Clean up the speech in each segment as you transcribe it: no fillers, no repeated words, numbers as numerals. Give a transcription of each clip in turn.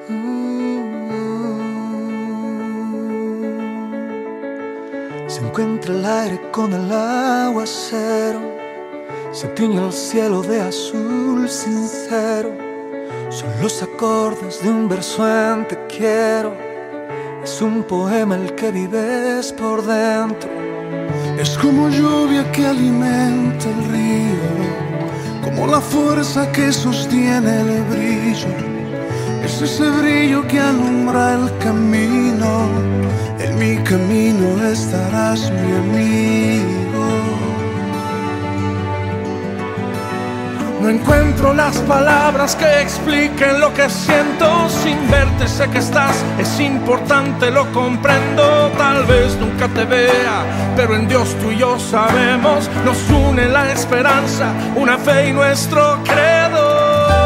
Se encuentra el aire con el aguacero, se tiñe el cielo de azul sincero. Son los acordes de un verso en te quiero. Es un poema el que vives por dentro. Es como lluvia que alimenta el río, como la fuerza que sostiene el brillo. Es ese brillo que alumbra el camino. En mi camino estarás, mi amigo. No encuentro las palabras que expliquen lo que siento. Sin verte sé que estás, es importante, lo comprendo. Tal vez nunca te vea, pero en Dios tú y yo sabemos. Nos une la esperanza, una fe y nuestro credo.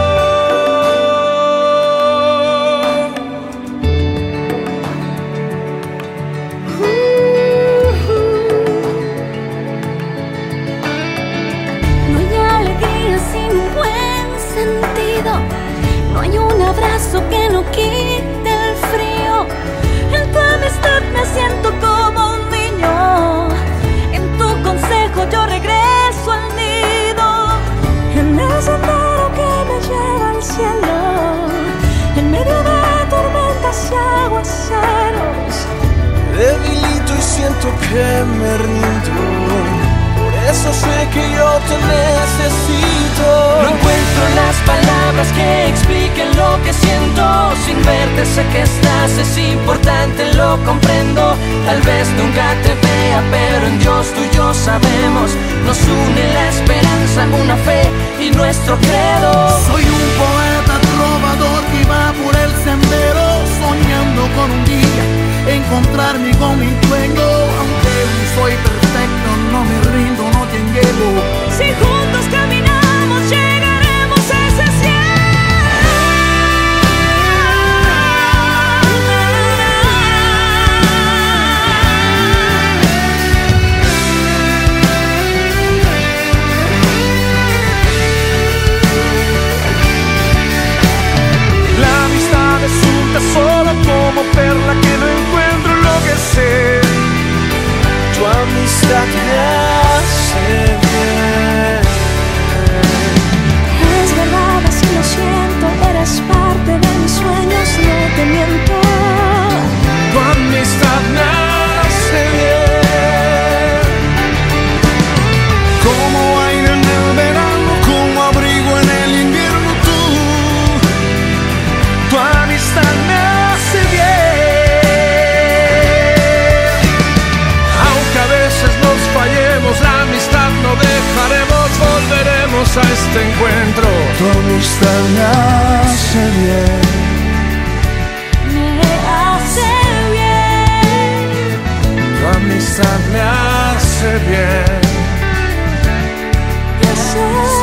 No hay un abrazo que no quite el frío. En tu amistad me siento como un niño. En tu consejo yo regreso al nido. En el sendero que me lleva al cielo, en medio de tormentas y aguaceros. Debilito y siento que me rindo. Por eso sé que yo te necesito. No encuentro las palabras que expliquen lo que siento. Sin verte sé que estás, es importante, lo comprendo. Tal vez nunca te vea, pero en Dios tú y yo sabemos. Nos une la esperanza, una fe y nuestro credo. Soy un poeta trovador que va por el sendero, soñando con un día encontrarme con mi dueño. Aunque no soy perfecto, no me rindo, no te llevo. Si juntos caminamos llegaremos a ese La amistad es un tesoro como perla que no encuentro en lo que sé. Tu amistad me hace bien. Es verdad, así lo siento. Eres parte de mis sueños, no te miento. Tu amistad me hace bien. Como aire en el verano, como abrigo en el invierno, Tu amistad me hace bien. Aunque a veces nos fallemos, la amistad no dejaremos. Volveremos a este encuentro. tu amistad me hace bien. Me hace bien. Tu amistad me hace bien. Yo sé.